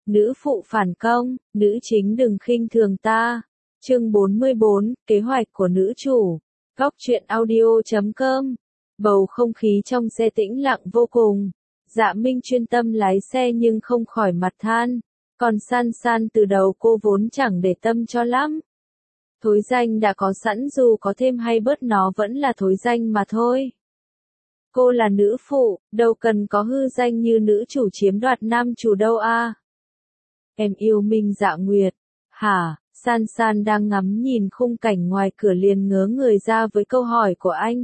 Nữ phụ phản công, nữ chính đừng khinh thường ta. Chương 44, kế hoạch của nữ chủ. Góc truyện audio.com. Bầu không khí trong xe tĩnh lặng vô cùng. Dạ Minh chuyên tâm lái xe nhưng không khỏi mặt than. Còn San San từ đầu cô vốn chẳng để tâm cho lắm. Thối danh đã có sẵn, dù có thêm hay bớt nó vẫn là thối danh mà thôi. Cô là nữ phụ, đâu cần có hư danh như nữ chủ chiếm đoạt nam chủ đâu a. Em yêu Minh Dạ Nguyệt. Hả? San San đang ngắm nhìn khung cảnh ngoài cửa liền ngớ người ra với câu hỏi của anh.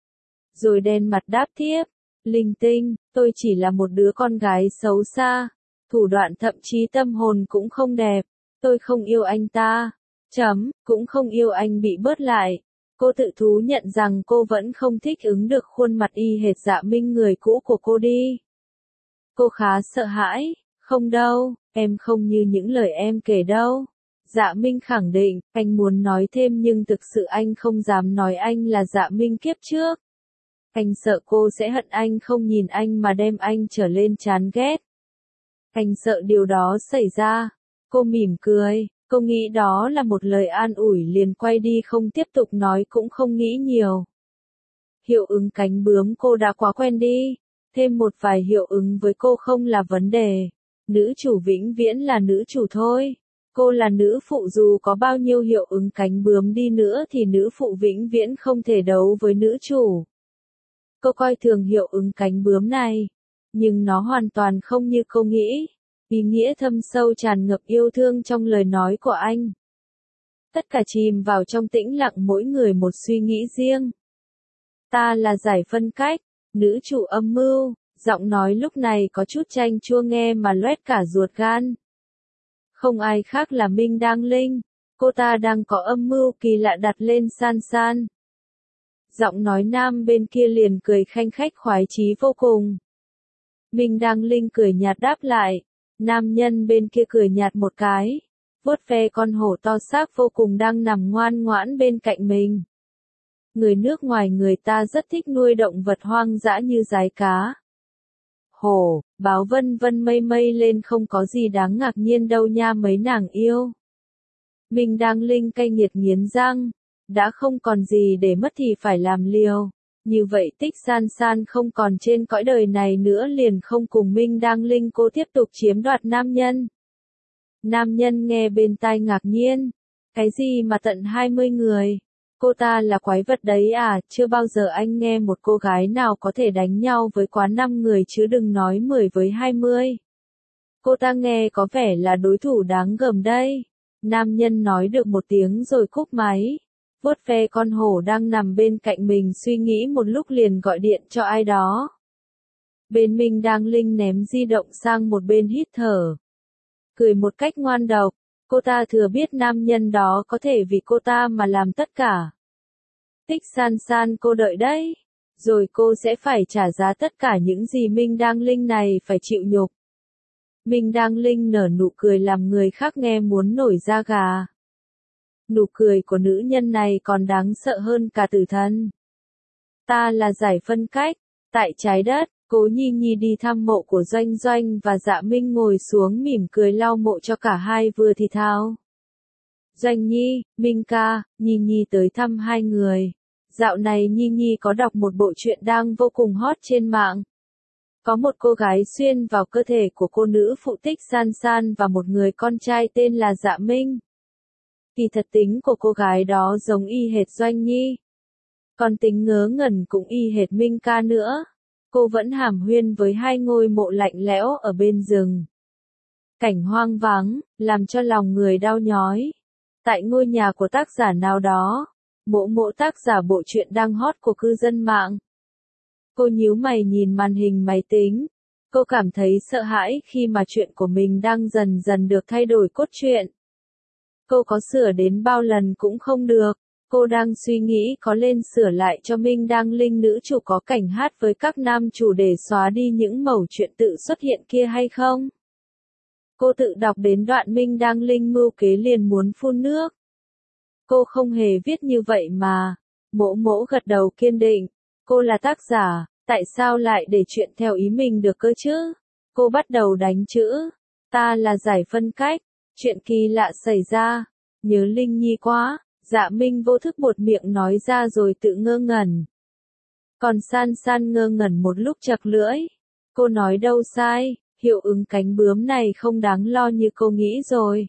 Rồi đen mặt đáp tiếp. Linh tinh, tôi chỉ là một đứa con gái xấu xa. Thủ đoạn thậm chí tâm hồn cũng không đẹp. Tôi không yêu anh ta. Cũng không yêu anh bị bớt lại. Cô tự thú nhận rằng cô vẫn không thích ứng được khuôn mặt y hệt Dạ Minh người cũ của cô đi. Cô khá sợ hãi. Không đâu, em không như những lời em kể đâu. Dạ Minh khẳng định, anh muốn nói thêm nhưng thực sự anh không dám nói anh là Dạ Minh kiếp trước. Anh sợ cô sẽ hận anh, không nhìn anh mà đem anh trở lên chán ghét. Anh sợ điều đó xảy ra. Cô mỉm cười, cô nghĩ đó là một lời an ủi liền quay đi không tiếp tục nói, cũng không nghĩ nhiều. Hiệu ứng cánh bướm cô đã quá quen đi. Thêm một vài hiệu ứng với cô không là vấn đề. Nữ chủ vĩnh viễn là nữ chủ thôi. Cô là nữ phụ, dù có bao nhiêu hiệu ứng cánh bướm đi nữa thì nữ phụ vĩnh viễn không thể đấu với nữ chủ. Cô coi thường hiệu ứng cánh bướm này. Nhưng nó hoàn toàn không như cô nghĩ. Ý nghĩa thâm sâu tràn ngập yêu thương trong lời nói của anh. Tất cả chìm vào trong tĩnh lặng, mỗi người một suy nghĩ riêng. Ta là giải phân cách, nữ chủ âm mưu. Giọng nói lúc này có chút chanh chua nghe mà loét cả ruột gan. Không ai khác là Minh Đăng Linh. Cô ta đang có âm mưu kỳ lạ đặt lên San San. Giọng nói nam bên kia liền cười khanh khách khoái chí vô cùng. Minh Đăng Linh cười nhạt đáp lại. Nam nhân bên kia cười nhạt một cái. Vuốt ve con hổ to xác vô cùng đang nằm ngoan ngoãn bên cạnh mình. Người nước ngoài người ta rất thích nuôi động vật hoang dã như dái cá. Hổ, báo vân vân mây mây lên, không có gì đáng ngạc nhiên đâu nha mấy nàng yêu. Minh Đăng Linh cay nghiệt nghiến răng. Đã không còn gì để mất thì phải làm liều. Như vậy Tích San San không còn trên cõi đời này nữa, liền không cùng Minh Đăng Linh cô tiếp tục chiếm đoạt nam nhân. Nam nhân nghe bên tai ngạc nhiên. Cái gì mà tận 20 người? Cô ta là quái vật đấy à? Chưa bao giờ anh nghe một cô gái nào có thể đánh nhau với quá 5 người chứ đừng nói 10 với 20. Cô ta nghe có vẻ là đối thủ đáng gờm đây. Nam nhân nói được một tiếng rồi cúp máy. Vuốt ve con hổ đang nằm bên cạnh mình, suy nghĩ một lúc liền gọi điện cho ai đó. Bên Minh Đăng Linh ném di động sang một bên hít thở. Cười một cách ngoan độc. Cô ta thừa biết nam nhân đó có thể vì cô ta mà làm tất cả. Tích San San, cô đợi đấy. Rồi cô sẽ phải trả giá tất cả những gì Minh Đăng Linh này phải chịu nhục. Minh Đăng Linh nở nụ cười làm người khác nghe muốn nổi da gà. Nụ cười của nữ nhân này còn đáng sợ hơn cả tử thần. Ta là giải phân cách. Tại trái đất, Cố Nhi Nhi đi thăm mộ của Doanh Doanh và Dạ Minh ngồi xuống mỉm cười lau mộ cho cả hai vừa thì thào. Doanh Nhi, Minh ca, Nhi Nhi tới thăm hai người. Dạo này Nhi Nhi có đọc một bộ truyện đang vô cùng hot trên mạng. Có một cô gái xuyên vào cơ thể của cô nữ phụ Tích San San và một người con trai tên là Dạ Minh. Kỳ thật tính của cô gái đó giống y hệt Doanh Nhi. Còn tính ngớ ngẩn cũng y hệt Minh ca nữa. Cô vẫn hàn huyên với hai ngôi mộ lạnh lẽo ở bên rừng. Cảnh hoang vắng, làm cho lòng người đau nhói. Tại ngôi nhà của tác giả nào đó, mộ tác giả bộ truyện đang hot của cư dân mạng. Cô nhíu mày nhìn màn hình máy tính. Cô cảm thấy sợ hãi khi mà chuyện của mình đang dần dần được thay đổi cốt truyện. Cô có sửa đến bao lần cũng không được. Cô đang suy nghĩ có lên sửa lại cho Minh Đăng Linh nữ chủ có cảnh hát với các nam chủ để xóa đi những mẩu chuyện tự xuất hiện kia hay không. Cô tự đọc đến đoạn Minh Đăng Linh mưu kế liền muốn phun nước. Cô không hề viết như vậy mà. Mỗ gật đầu kiên định. Cô là tác giả, tại sao lại để chuyện theo ý mình được cơ chứ? Cô bắt đầu đánh chữ. Ta là giải phân cách, chuyện kỳ lạ xảy ra, nhớ Linh Nhi quá, Dạ Minh vô thức buột miệng nói ra rồi tự ngơ ngẩn. Còn San San ngơ ngẩn một lúc chật lưỡi. Cô nói đâu sai, hiệu ứng cánh bướm này không đáng lo như cô nghĩ rồi.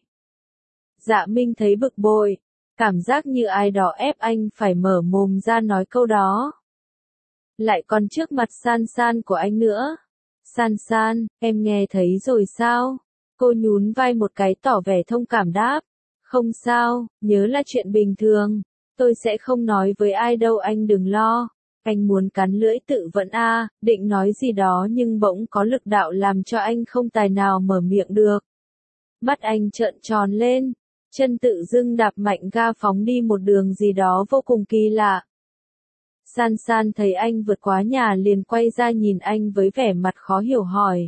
Dạ Minh thấy bực bội, cảm giác như ai đó ép anh phải mở mồm ra nói câu đó. Lại còn trước mặt San San của anh nữa. San San, em nghe thấy rồi sao? Cô nhún vai một cái tỏ vẻ thông cảm đáp. Không sao, nhớ là chuyện bình thường. Tôi sẽ không nói với ai đâu anh đừng lo. Anh muốn cắn lưỡi tự vẫn định nói gì đó nhưng bỗng có lực đạo làm cho anh không tài nào mở miệng được. Mắt anh trợn tròn lên, chân tự dưng đạp mạnh ga phóng đi một đường gì đó vô cùng kỳ lạ. San San thấy anh vượt quá nhà liền quay ra nhìn anh với vẻ mặt khó hiểu hỏi.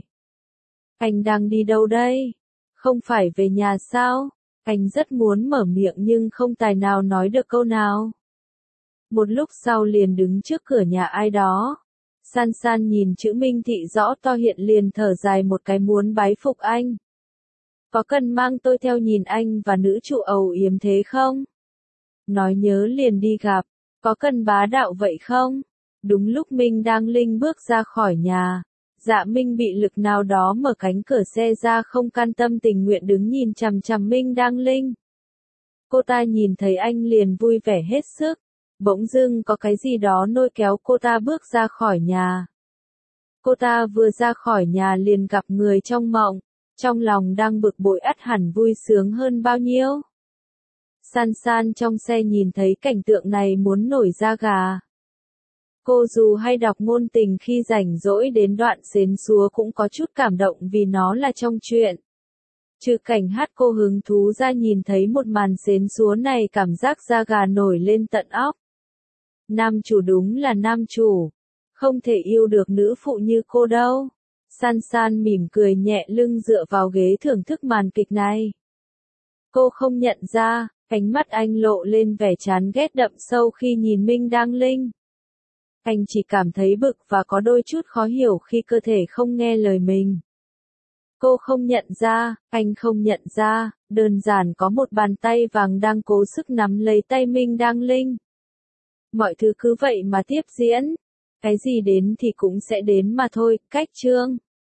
Anh đang đi đâu đây? Không phải về nhà sao? Anh rất muốn mở miệng nhưng không tài nào nói được câu nào. Một lúc sau liền đứng trước cửa nhà ai đó. San San nhìn chữ Minh Thị rõ to hiện liền thở dài một cái muốn bái phục anh. Có cần mang tôi theo nhìn anh và nữ chủ ầu yếm thế không? Nói nhớ liền đi gặp. Có cần bá đạo vậy không? Đúng lúc Minh Đăng Linh bước ra khỏi nhà. Dạ Minh bị lực nào đó mở cánh cửa xe ra không can tâm tình nguyện đứng nhìn chằm chằm Minh Đăng Linh. Cô ta nhìn thấy anh liền vui vẻ hết sức. Bỗng dưng có cái gì đó lôi kéo cô ta bước ra khỏi nhà. Cô ta vừa ra khỏi nhà liền gặp người trong mộng. Trong lòng đang bực bội ắt hẳn vui sướng hơn bao nhiêu. San San trong xe nhìn thấy cảnh tượng này muốn nổi da gà. Cô dù hay đọc ngôn tình khi rảnh rỗi đến đoạn xến xúa cũng có chút cảm động vì nó là trong truyện. Trừ cảnh hát cô hứng thú ra nhìn thấy một màn xến xúa này cảm giác da gà nổi lên tận óc. Nam chủ đúng là nam chủ. Không thể yêu được nữ phụ như cô đâu. San San mỉm cười nhẹ lưng dựa vào ghế thưởng thức màn kịch này. Cô không nhận ra, ánh mắt anh lộ lên vẻ chán ghét đậm sâu khi nhìn Minh Đăng Linh. Anh chỉ cảm thấy bực và có đôi chút khó hiểu khi cơ thể không nghe lời mình. Cô không nhận ra, anh không nhận ra, đơn giản có một bàn tay vàng đang cố sức nắm lấy tay Minh Đăng Linh. Mọi thứ cứ vậy mà tiếp diễn. Cái gì đến thì cũng sẽ đến mà thôi, cách chương.